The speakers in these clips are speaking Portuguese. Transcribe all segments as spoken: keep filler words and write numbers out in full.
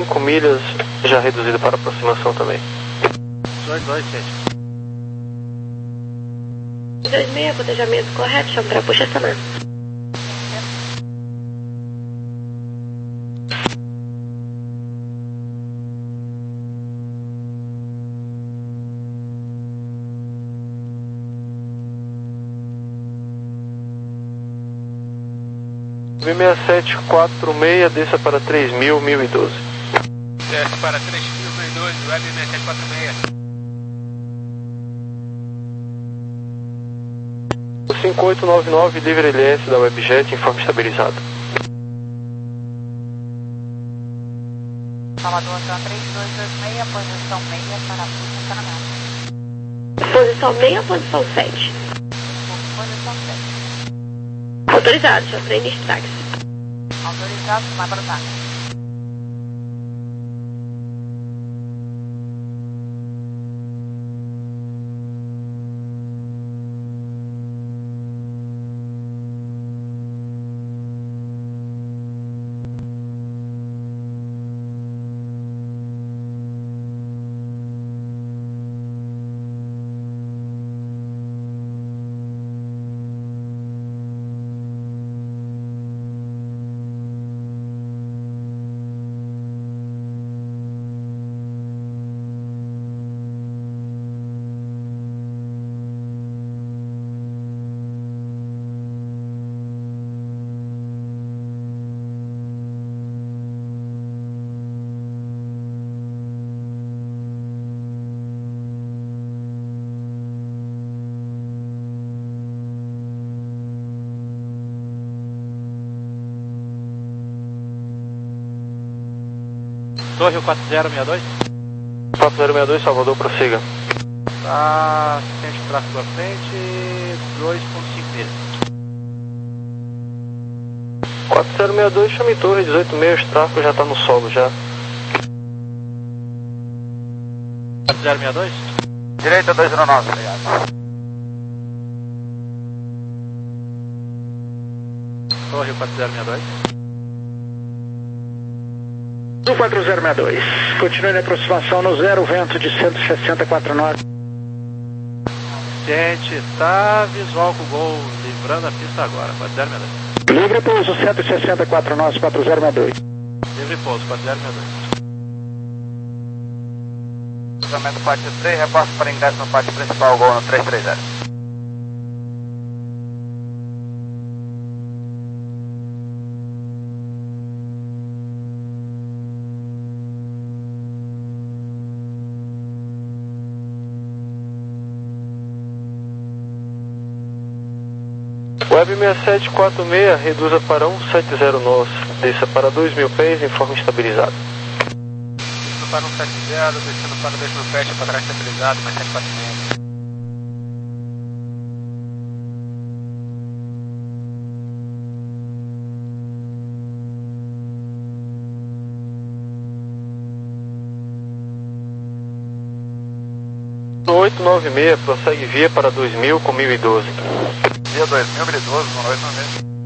cinco milhas, já reduzido para aproximação também. dois dois sete. dois seis, planejamento correto, chama para puxa essa mão. V seis sete quatro seis, desça para três mil, mil e doze. Desce para três mil, mil e doze, web seis sete quatro seis. cinco oito nove nove, livre L S da Webjet, informe estabilizado. Salvador, três dois dois seis, posição seis, para a Puxa, Canadá. Posição seis ou posição sete? Posição sete. Autorizado, já treino de táxi. Autorizado, vai para o táxi. Torre quatro zero seis dois. quatro zero seis dois, Salvador, prossiga. Tá, assistente de tráfego à frente, dois ponto cinco milhas. quatro zero seis dois, chame torre, dezoito seis, tráfego já está no solo já. quatro zero seis dois? Direita dois zero nove, obrigado. Torre quatro zero seis dois. quatro zero seis dois, continue na aproximação no zero, vento de cento e sessenta e quatro knots. Assistente, tá visual com o gol, livrando a pista agora, quatro zero seis dois. Livre pouso cento e sessenta e quatro knots, quatro zero seis dois. Livre pouso, quatro zero seis dois. Cruzamento pátio três, repasso para ingresso no pátio principal, gol no três três zero. Web seis sete quatro seis, reduza para um sete zero nós, desça para dois mil pés, informe estabilizado. Descendo para um sete zero, descendo para dois mil pés, para trás estabilizado, mais sete quatro seis. oito nove seis, prossegue via para dois mil com mil e doze. Dia dois mil, mil e doze, uma noite uma vez.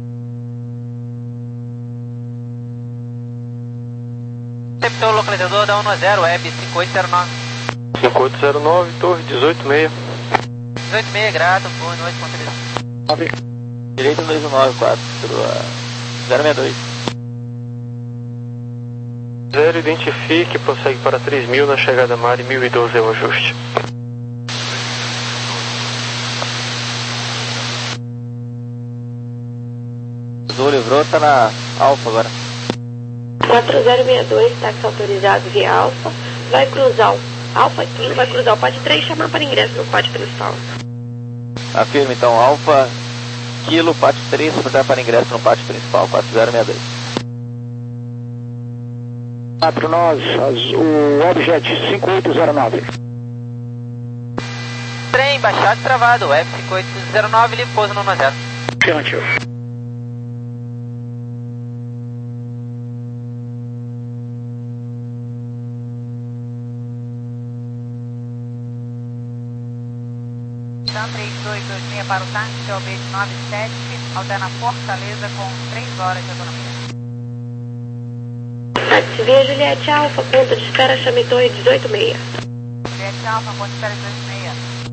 Receptor localizador da um a zero, web cinco oito zero nove. cinco oito zero nove, torre dezoito seis. dezoito seis, grato, boa noite, conferência. Direita dois um nove quatro, zero seis dois. Zero, identifique, prossegue para três mil na chegada mar e mil e doze é o ajuste. Azul livrou, tá na Alfa agora. quatro zero seis dois, táxi autorizado via Alfa. Vai cruzar o Alfa Kilo, vai cruzar o pátio três e chamar para ingresso no pátio principal. Afirma então, Alfa Kilo, pátio três, solicitar para ingresso no pátio principal, quatro zero seis dois. quatro nós, o Webjet cinco oito zero nove. Trem baixado e travado, web cinco oito zero nove, livre pouso no um a zero. Afirmativo. três dois dois seis para o táxi, C O B de nove sete, alterna Fortaleza com três horas de autonomia. Táxi Via Juliette Alfa, ponto de espera, chame Torre dezoito meia. Juliette Alfa, ponto de espera dezoito meia.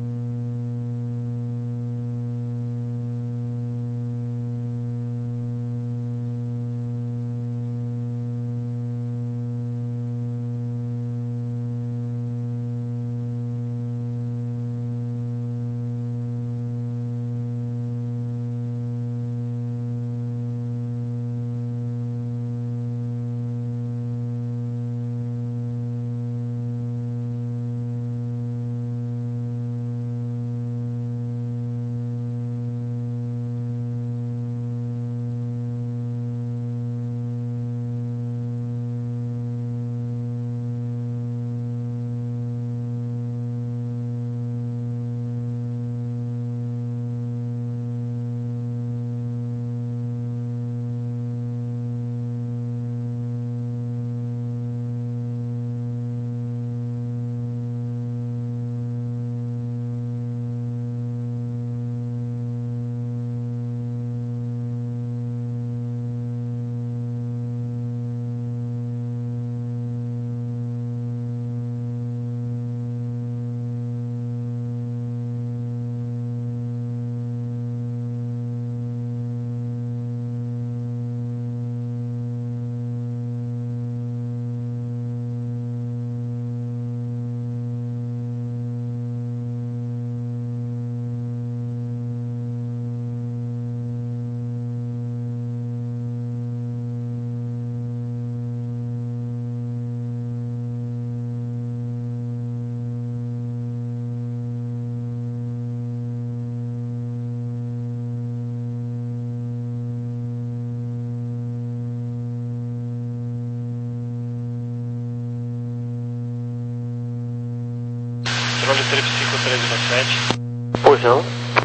Controle trip cinco três um sete. Pois não?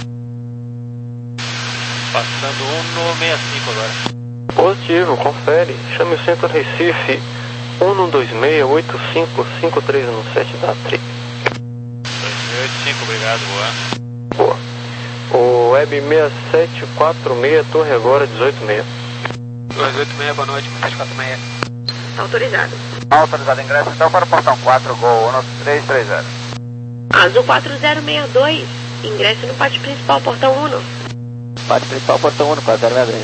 Passando um no sessenta e cinco agora. Positivo, confere. Chame o Centro Recife um um dois seis oito cinco cinco três um sete da trip. dois mil e oitenta e cinco, obrigado, boa. Boa. O Web seis sete quatro seis, Torre agora dezoito meia. dois oito seis, boa noite, seis quatro seis. Autorizado. Autorizado ingresso então para o portão quatro, Gol um três três zero. Azul quatro zero seis dois, ingresso no pátio principal, portão um. Pátio principal, portão um, quatro zero seis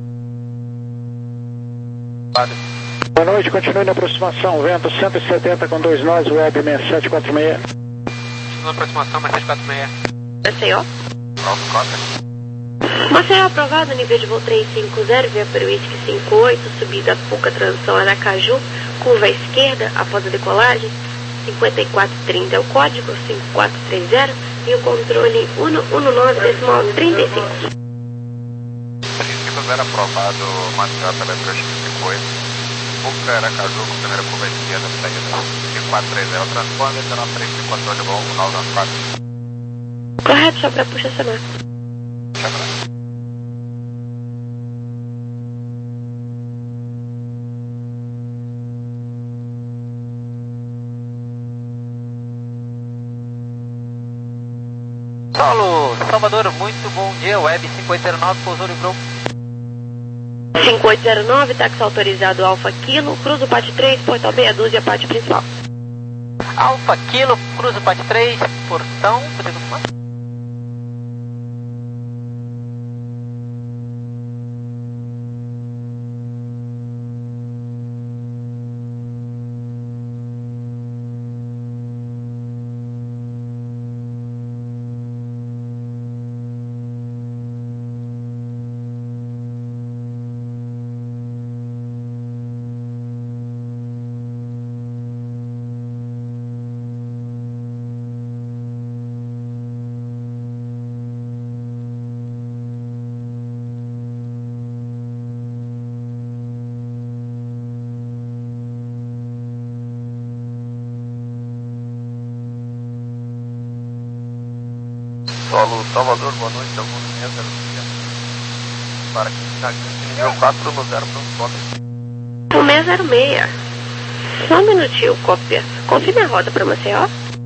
dois. Boa noite, continue na aproximação, vento cento e setenta com dois nós, Web seis sete quatro seis. Na aproximação, mais seis quatro seis. Maceió. Pronto, conta. Maceió aprovado, nível de voo trezentos e cinquenta, via para o Whisky cinquenta e oito, subida Puca, transição Aracaju, curva à esquerda, após a decolagem, cinquenta e quatro trinta é o código, cinco quatro três zero, e o controle cento e dezenove, decimal trinta e cinco. Princípio zero aprovado, Maceió Teletrust cinquenta e oito, Puca, Aracaju, com primeira curva à esquerda, saída cinco quatro três zero, transponder, dezenove três cinco, controle bom, nove nove quatro. Correto, só para puxar essa marca. Solo, Salvador, muito bom dia, Web cinco oito zero nove, pousou e Group. cinco oito zero nove, táxi autorizado Alfa Kilo, cruza o pátio três, portão meia dúzia, pátio principal. Alfa Kilo, cruza o pátio três, portão, poder confirmar? Solo Salvador, boa noite, algum seis zero seis. Para aqui, na nível quatro no zero, transponder. O seis zero seis. Só um minutinho, cópia. Confirme a rota para Maceió.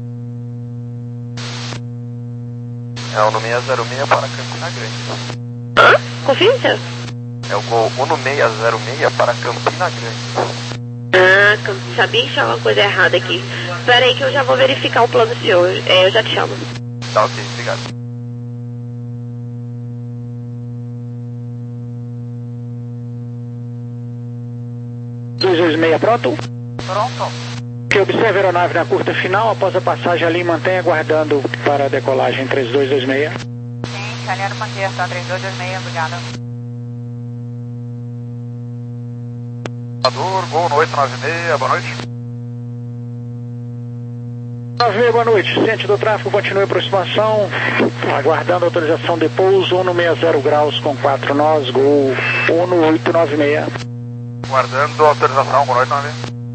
É o no seis zero seis para Campina Grande. Hã? Confirme, senhor. É o Gol um seis zero seis para Campina Grande. Ah, sabia que tinha uma coisa errada aqui. Espera aí que eu já vou verificar o plano do senhor. É, eu já te chamo. Tá ok, obrigado. dois dois seis, pronto? Pronto. Que observe a aeronave na curta final, após a passagem ali, mantenha aguardando para a decolagem três dois dois seis. Sim, alinhado manter, tá? três dois dois seis, obrigada. Gol no oito nove seis, boa noite. nove seis, boa noite. Ciente do tráfego, continue a aproximação, aguardando autorização de pouso, Uno sessenta graus com quatro nós, Gol Uno oito nove seis. Guardando autorização, boa noite, nove.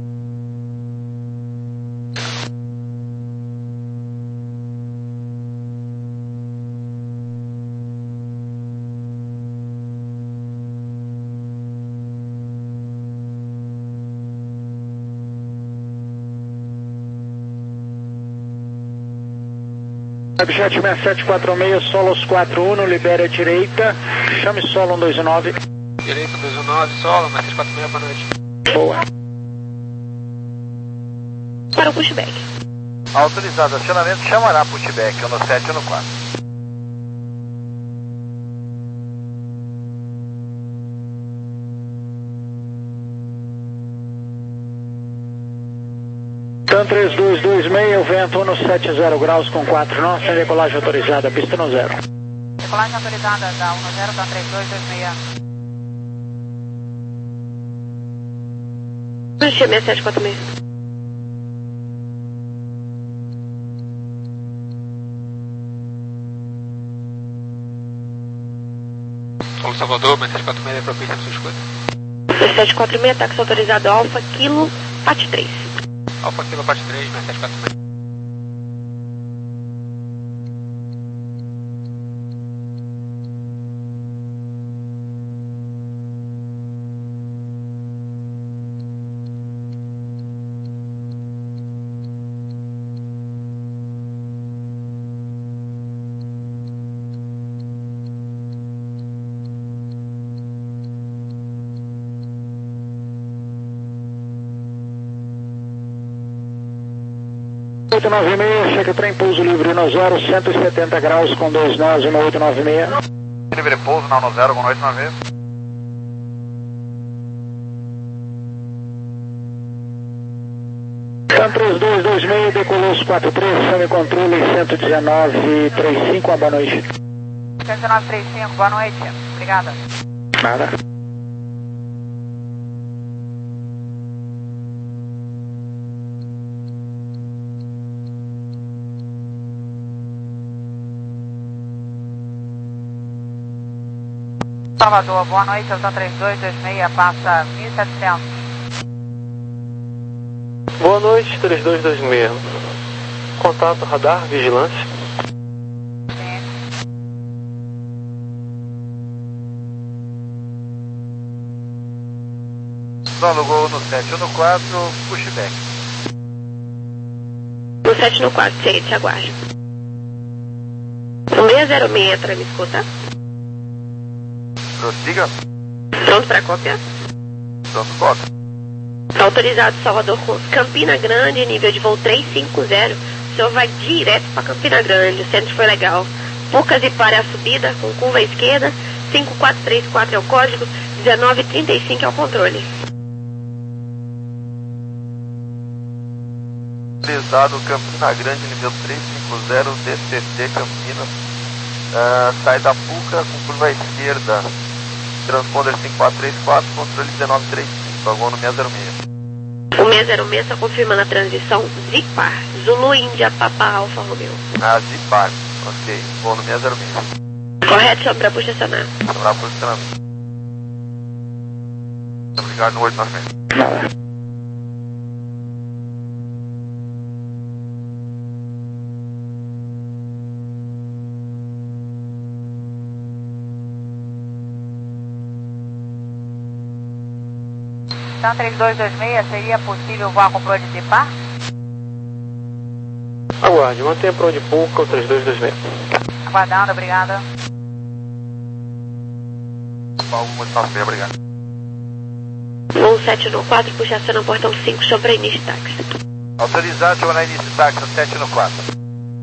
Objet seis sete quatro seis, Solos quatro Uno, libera a direita, chame solo um dois nove. Direito dois um nove, solo, mais três quatro seis, boa noite. Boa. Para o pushback. Autorizado, acionamento chamará pushback, um no sete, um no quatro. TAM três dois dois seis, vento Uno setenta graus com quatro nós, sem decolagem autorizada, pista no zero. Decolagem autorizada da um zero, tá? três dois dois seis. Puxa, seis sete quatro seis. Solo Salvador, mais três quatro seis, propícia na sua escuta. seis sete quatro seis, táxi autorizado Alfa, Kilo, Pat três. Alfa Kilo, Pat três, mais sete quatro seis. oito nove seis, chega trem pouso livre no zero, cento e setenta graus com dois nós, Uno oito nove seis. Livre pouso na um zero, boa noite, nove. TAM três dois dois seis, decolou os quatro três, chame controle cento e dezenove trinta e cinco, boa noite. cento e dezenove trinta e cinco, boa noite. Obrigada. Nada. Salvador, boa noite, Alta três dois dois seis, passa mil e setecentos. Boa noite, três dois dois seis. Contato, radar, vigilância. Sim. Solo Gol no sete, um no quatro, pushback. No sete no quatro, sei, te aguardo. O seis zero seis entra, me escuta? Prossiga. Pronto para cópia? Pronto, cópia. Autorizado Salvador Campina Grande, nível de voo trezentos e cinquenta. O senhor vai direto para Campina Grande, o centro foi legal. Poucas e para a subida, com curva à esquerda, cinco quatro três quatro é o código, dezenove trinta e cinco é o controle. Autorizado Campina Grande, nível trezentos e cinquenta, D C T Campinas. Uh, sai da Puca com curva à esquerda. Transponder cinco quatro três quatro, controle dezenove trinta e cinco, vagão no seis zero seis. O seis zero seis está confirmando a transição Zipar, Zulu Índia Papa Alfa Romeo. Ah, Zipar, ok, vou no seis zero seis. Correto, chama para posicionar. Para posicionamento. Obrigado no oito nove seis. Nada. TAM três dois dois seis, seria possível voar com plano de par? Aguarde, mantenha para onde pouca, o três dois dois seis. Aguardando, obrigada. Alguma de nove, obrigado. Voo sete no quatro, puxação no portão cinco, chão para início de táxi. Autorizado, chama na início de táxi, sete no quatro.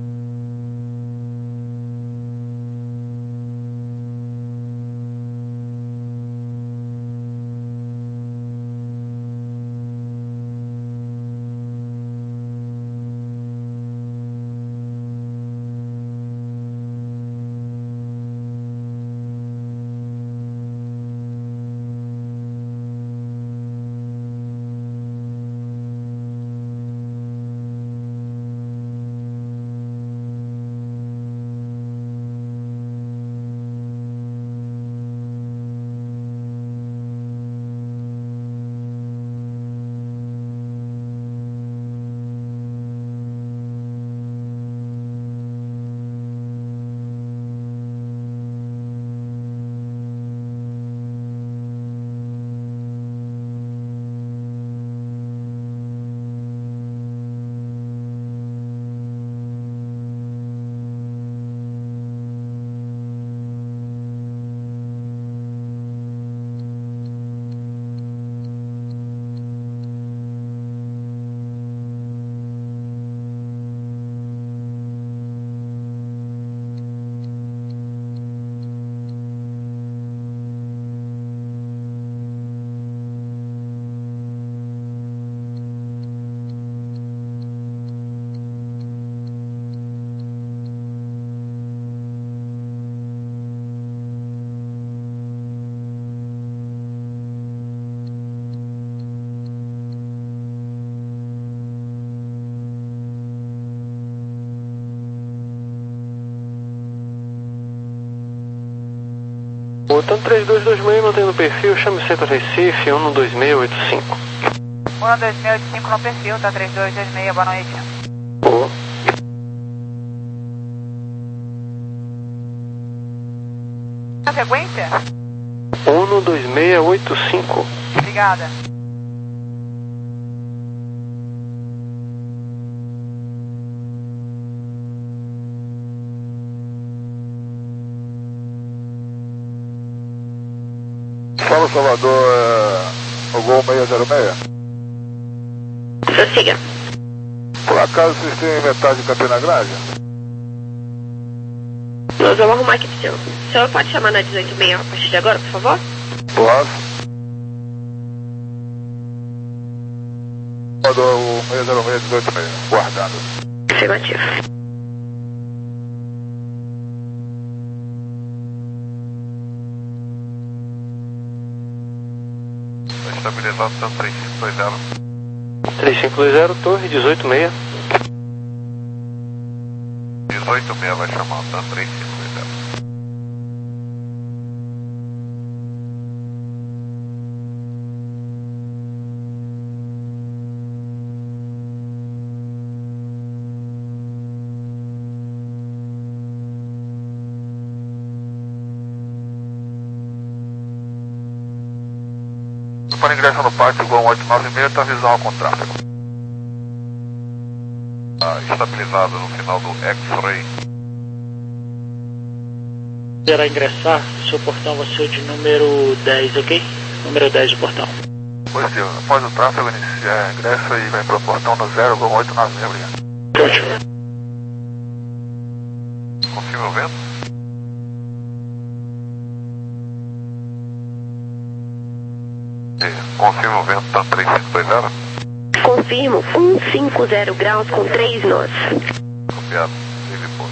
Botando três dois dois seis, mantendo o perfil, chame sempre Recife, um dois seis oito cinco. um dois seis oito cinco no perfil, tá três dois dois seis, boa noite. Boa. A frequência? um dois seis oito cinco. Obrigada. Fala, Salvador, é... o Gol seis zero seis. Prossiga. Por acaso vocês têm metade de Campina Grande? Nós vamos arrumar aqui pro senhor. O senhor pode chamar na dezoito seis a partir de agora, por favor? Posso. Salvador, o seis zero seis dezoito seis, guardado. Afirmativo. Estabilizado, tanto três cinco dois zero. três cinco dois zero, torre dezoito seis. dezoito seis vai chamar, tanto três cinco dois zero. Para ingresso no pátio, Gol oito nove seis, está visual com tráfego. Ah, estabilizado no final do X-Ray. Será ingressar, seu portão vai ser de número dez, ok? Número dez do portão. Positivo, após o tráfego, inicia, ingressa e vem para o portão no zero, Gol oito nove seis, obrigado. Ótimo. Confirma o vento. Confirma o vento, tá três cinco dois zero. Confirmo, um cinco zero graus com três nós. Copiado, teve pouso.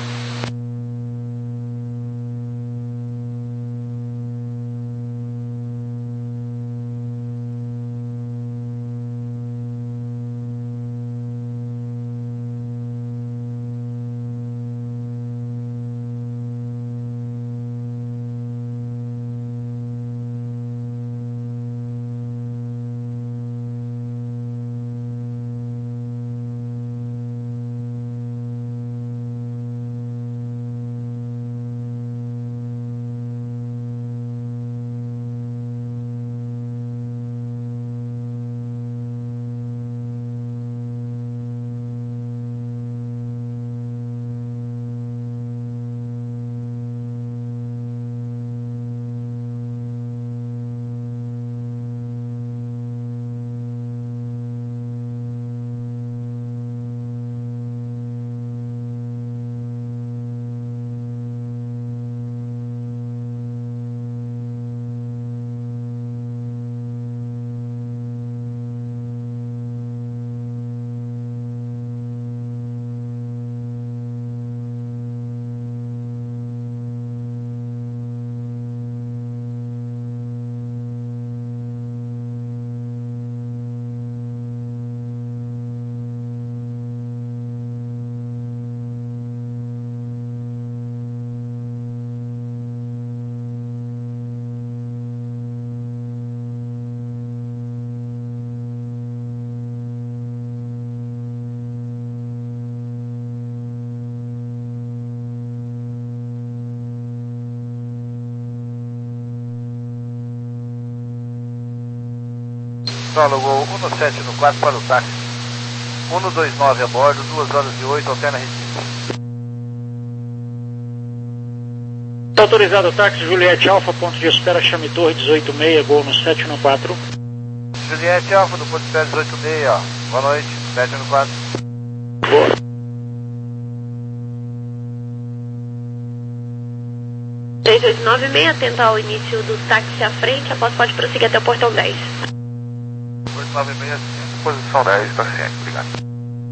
Solo Gol um sete no quatro para o táxi. um dois nove a bordo, duas horas e oito, alterna Recife. Autorizado o táxi Juliette Alfa, ponto de espera Chame Torre dezoito seis, Gol no sete no quatro. Juliette Alfa do ponto de espera dezoito seis, ó. Boa noite, sete no quatro. Boa. três oito nove seis, atenta ao início do táxi à frente, após pode prosseguir até o portão dez. oito nove seis, posição dez, paciente, obrigado.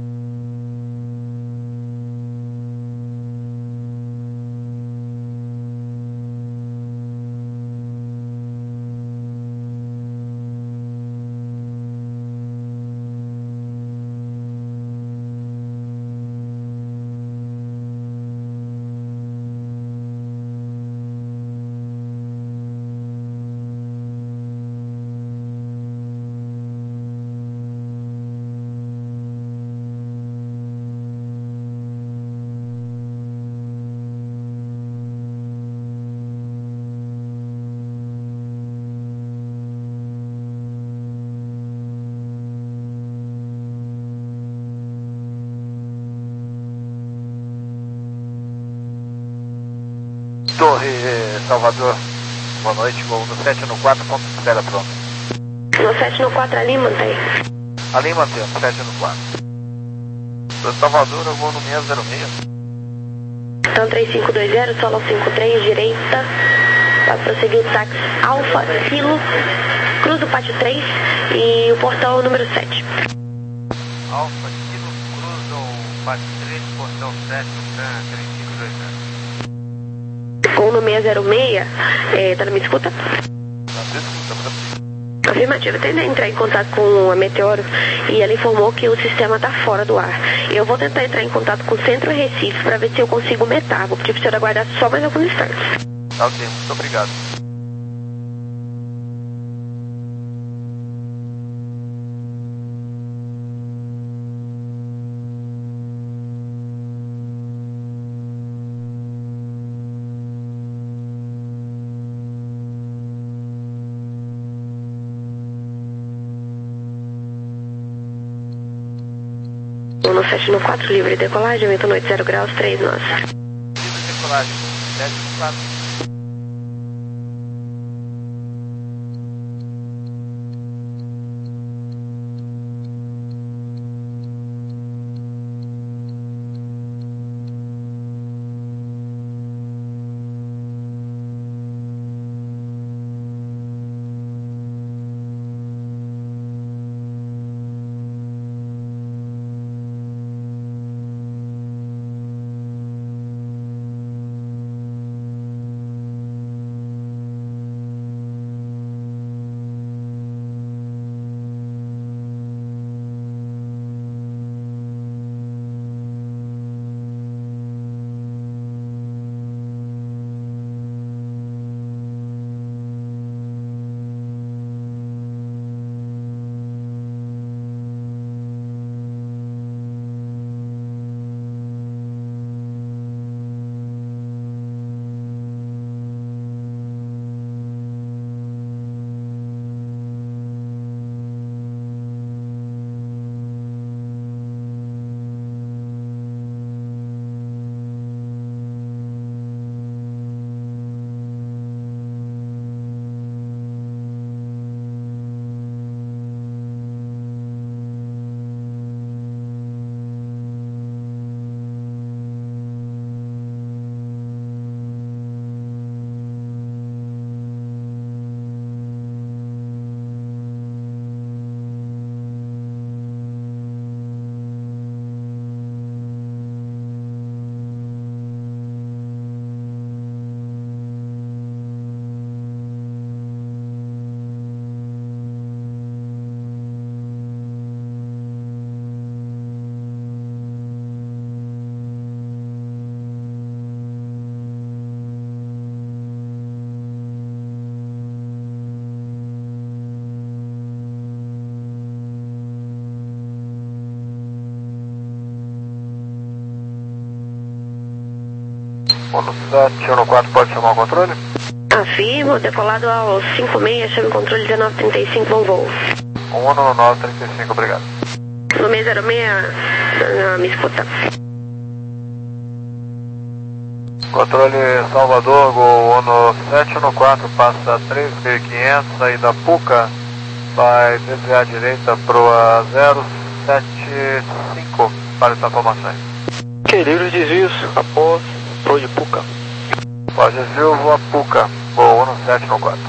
Torre Salvador, boa noite, voo no sete no quatro, ponto de espera pronto. No sete no quatro ali, mantém. Ali mantém, sete no quatro. Torre Salvador, eu vou no seis zero seis. Então três cinco dois zero, solo cinco três, direita. Vai prosseguir o táxi Alfa, Kilo, cruza o pátio três e o portão número sete. Alfa, Kilo, cruza o pátio três, portão sete, três cinco dois zero. Com no seis zero seis, é, tá, me escuta? Tá, escuta, Afirmativa, tentei entrar em contato com a Meteoro e ela informou que o sistema tá fora do ar. Eu vou tentar entrar em contato com o Centro Recife para ver se eu consigo metar. Vou pedir pro senhor aguardar só mais alguns instantes. Tá ok, muito obrigado. no sete no quatro, livre decolagem, vento noite zero graus, três nós. Livre decolagem, sete no quatro. sete um quatro, pode chamar o controle? Afirmo, decolado ao cinco seis, chame controle dezenove trinta e cinco, bom voo. um no nove trinta e cinco, obrigado. No seis zero seis, me escuta. Controle Salvador, Gol Uno sete um quatro, passa três mil e quinhentos, saída Puca, vai desviar à direita pro zero sete cinco para as informações. Ok, livre os desvios após pro de Puca. Pode desvio, voa Puca, Gol Uno sete um quatro.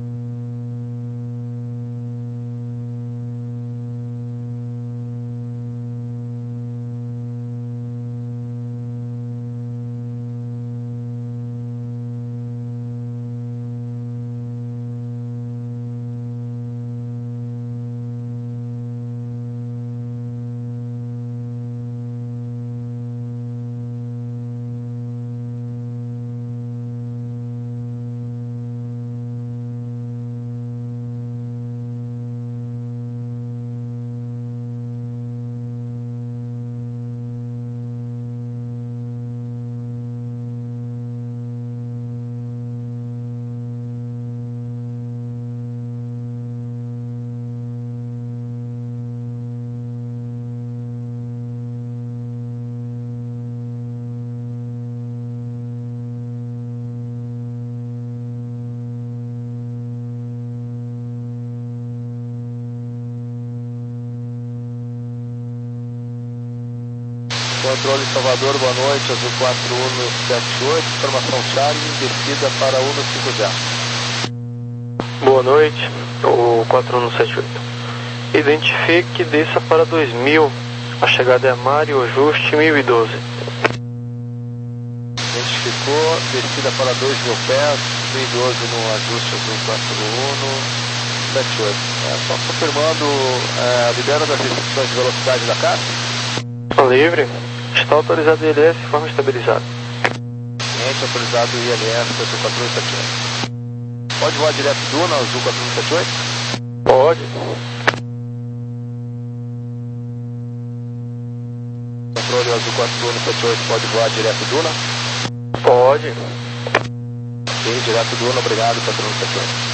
Controle Salvador, boa noite, Azul quatro um sete oito, informação Charlie, descida para um cinco zero. Boa noite, o quatro um sete oito. Identifique e desça para dois mil. A chegada é Mário Juste mil e doze. Identificou, descida para dois mil pés, mil e doze no ajuste Azul quatro um sete oito. É, só confirmando, é, libera das restrições de velocidade da casa? Livre. Está autorizado o I L S de forma estabilizada. Cliente autorizado o I L S Azul quatro um sete oito. Pode voar direto Duna, Azul quatro um sete oito? Pode. Controle Azul quatro um sete oito, pode voar direto Duna? Pode. Ok, direto Duna, obrigado, quatro um sete oito.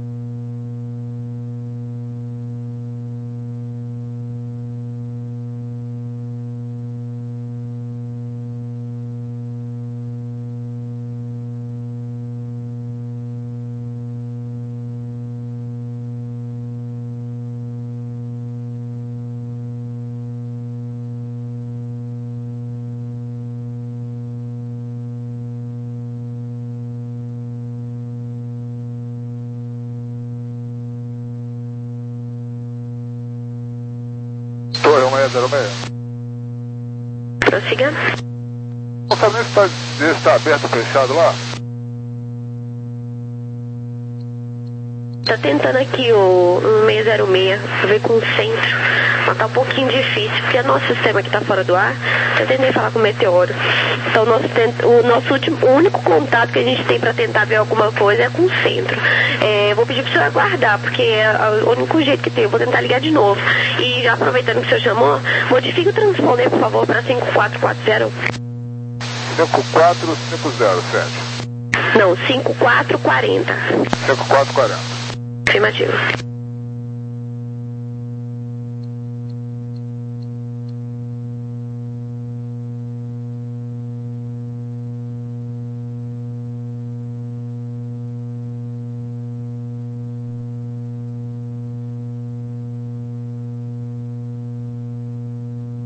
zero seis. Prossiga. O caminho está, está aberto ou fechado lá? Tá tentando aqui o um seis zero seis, ver com o centro, mas tá um pouquinho difícil, porque o nosso sistema aqui tá fora do ar. Eu tentei falar com o Meteoro. Então o nosso, o nosso último, o único contato que a gente tem para tentar ver alguma coisa é com o centro. É, eu vou pedir pro senhor aguardar, porque é o único jeito que tem. Eu vou tentar ligar de novo. E já aproveitando que o senhor chamou, modifique o transponder, por favor, para cinco quatro quatro zero. cinco quatro cinco zero, Sérgio. Não, cinco quatro quatro zero. cinco quatro quatro zero. Afirmativo.